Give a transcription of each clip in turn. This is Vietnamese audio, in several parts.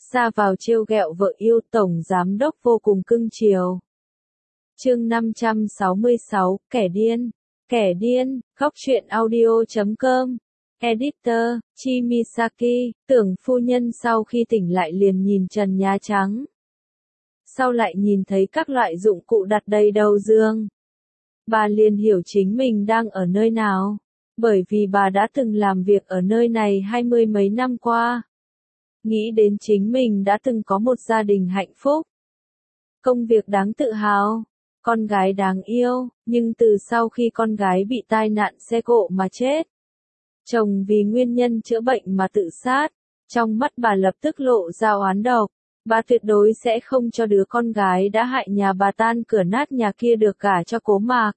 ra vào trêu ghẹo vợ yêu, tổng giám đốc vô cùng cưng chiều. Chương 566, kẻ điên, góc truyện audio.com. Editor, Chimisaki, Tưởng phu nhân sau khi tỉnh lại liền nhìn trần nhà trắng. Sau lại nhìn thấy các loại dụng cụ đặt đầy đầu giường. Bà liền hiểu chính mình đang ở nơi nào, bởi vì bà đã từng làm việc ở nơi này 20 mấy năm qua. Nghĩ đến chính mình đã từng có một gia đình hạnh phúc. Công việc đáng tự hào, con gái đáng yêu, nhưng từ sau khi con gái bị tai nạn xe cộ mà chết, chồng vì nguyên nhân chữa bệnh mà tự sát, trong mắt bà lập tức lộ ra oán độc. Bà tuyệt đối sẽ không cho đứa con gái đã hại nhà bà tan cửa nát nhà kia được gả cho Cố Mạc.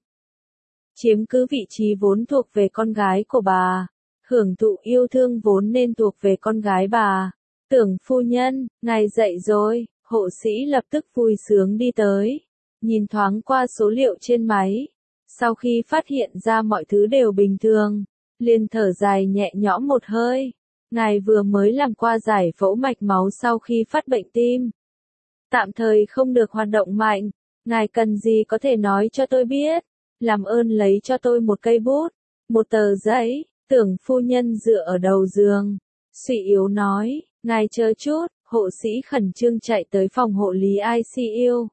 Chiếm cứ vị trí vốn thuộc về con gái của bà, hưởng thụ yêu thương vốn nên thuộc về con gái bà. Tưởng phu nhân, ngài dậy rồi, hộ sĩ lập tức vui sướng đi tới, nhìn thoáng qua số liệu trên máy. Sau khi phát hiện ra mọi thứ đều bình thường, liền thở dài nhẹ nhõm một hơi. Ngài vừa mới làm qua giải phẫu mạch máu sau khi phát bệnh tim. Tạm thời không được hoạt động mạnh, ngài cần gì có thể nói cho tôi biết. Làm ơn lấy cho tôi một cây bút, một tờ giấy. Tưởng phu nhân dựa ở đầu giường, suy yếu nói, ngài chờ chút. Hộ sĩ khẩn trương chạy tới phòng hộ lý ICU.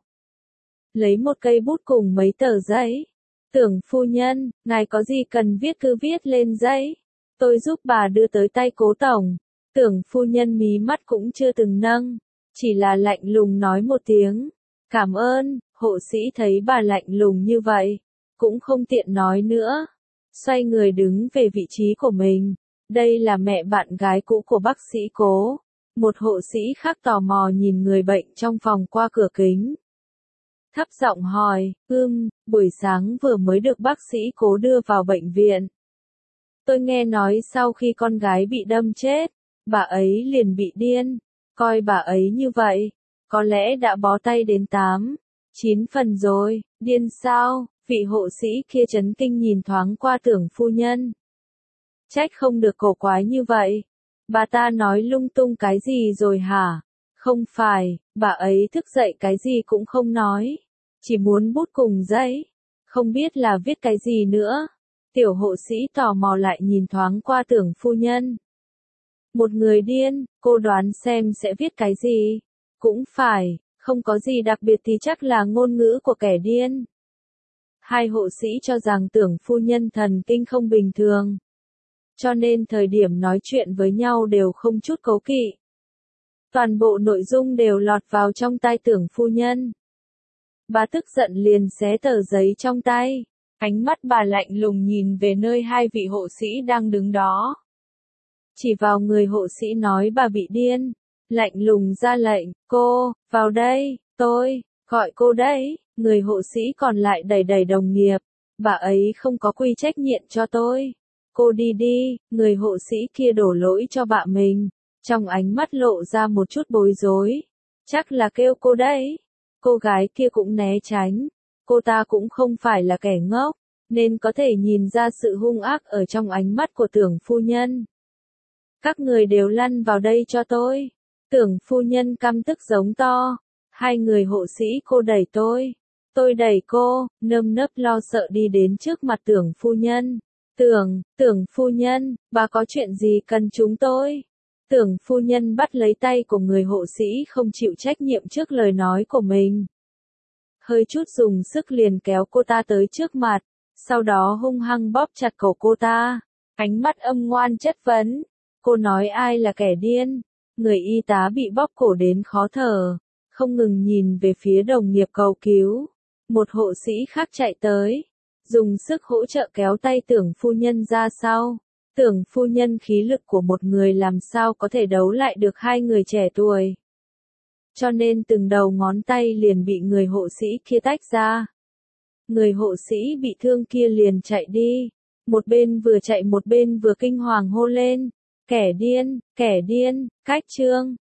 Lấy một cây bút cùng mấy tờ giấy. Tưởng phu nhân, ngài có gì cần viết cứ viết lên giấy. Tôi giúp bà đưa tới tay Cố tổng. Tưởng phu nhân mí mắt cũng chưa từng nâng, chỉ là lạnh lùng nói một tiếng. Cảm ơn. Hộ sĩ thấy bà lạnh lùng như vậy, cũng không tiện nói nữa. Xoay người đứng về vị trí của mình. Đây là mẹ bạn gái cũ của bác sĩ Cố. Một hộ sĩ khác tò mò nhìn người bệnh trong phòng qua cửa kính. Thấp giọng hỏi, buổi sáng vừa mới được bác sĩ Cố đưa vào bệnh viện. Tôi nghe nói sau khi con gái bị đâm chết, bà ấy liền bị điên. Coi bà ấy như vậy, có lẽ đã bó tay đến 8-9 phần rồi. Điên sao? Vị hộ sĩ kia chấn kinh nhìn thoáng qua tưởng phu nhân. Trách không được cổ quái như vậy. Bà ta nói lung tung cái gì rồi hả? Không phải, bà ấy thức dậy cái gì cũng không nói. Chỉ muốn bút cùng giấy. Không biết là viết cái gì nữa. Tiểu hộ sĩ tò mò lại nhìn thoáng qua tưởng phu nhân. Một người điên, cô đoán xem sẽ viết cái gì? Cũng phải, không có gì đặc biệt thì chắc là ngôn ngữ của kẻ điên. Hai hộ sĩ cho rằng tưởng phu nhân thần kinh không bình thường. Cho nên thời điểm nói chuyện với nhau đều không chút cố kỵ. Toàn bộ nội dung đều lọt vào trong tai tưởng phu nhân. Bà tức giận liền xé tờ giấy trong tay. Ánh mắt bà lạnh lùng nhìn về nơi hai vị hộ sĩ đang đứng đó. Chỉ vào người hộ sĩ nói bà bị điên. Lạnh lùng ra lệnh, cô, vào đây, tôi, gọi cô đấy. Người hộ sĩ còn lại đẩy đẩy đồng nghiệp. Bà ấy không có quy trách nhiệm cho tôi. Cô đi đi, người hộ sĩ kia đổ lỗi cho bà mình. Trong ánh mắt lộ ra một chút bối rối. Chắc là kêu cô đấy. Cô gái kia cũng né tránh. Cô ta cũng không phải là kẻ ngốc, nên có thể nhìn ra sự hung ác ở trong ánh mắt của tưởng phu nhân. Các người đều lăn vào đây cho tôi. Tưởng phu nhân căm tức giống to. Hai người hộ sĩ cô đẩy tôi đẩy cô, nơm nớp lo sợ đi đến trước mặt tưởng phu nhân. Tưởng phu nhân, bà có chuyện gì cần chúng tôi? Tưởng phu nhân bắt lấy tay của người hộ sĩ không chịu trách nhiệm trước lời nói của mình. Hơi chút dùng sức liền kéo cô ta tới trước mặt, sau đó hung hăng bóp chặt cổ cô ta. Ánh mắt âm ngoan chất vấn. Cô nói ai là kẻ điên? Người y tá bị bóp cổ đến khó thở, không ngừng nhìn về phía đồng nghiệp cầu cứu. Một hộ sĩ khác chạy tới, dùng sức hỗ trợ kéo tay tưởng phu nhân ra sau. Tưởng phu nhân khí lực của một người làm sao có thể đấu lại được hai người trẻ tuổi. Cho nên từng đầu ngón tay liền bị người hộ sĩ kia tách ra. Người hộ sĩ bị thương kia liền chạy đi. Một bên vừa chạy một bên vừa kinh hoàng hô lên. Kẻ điên, cách trương.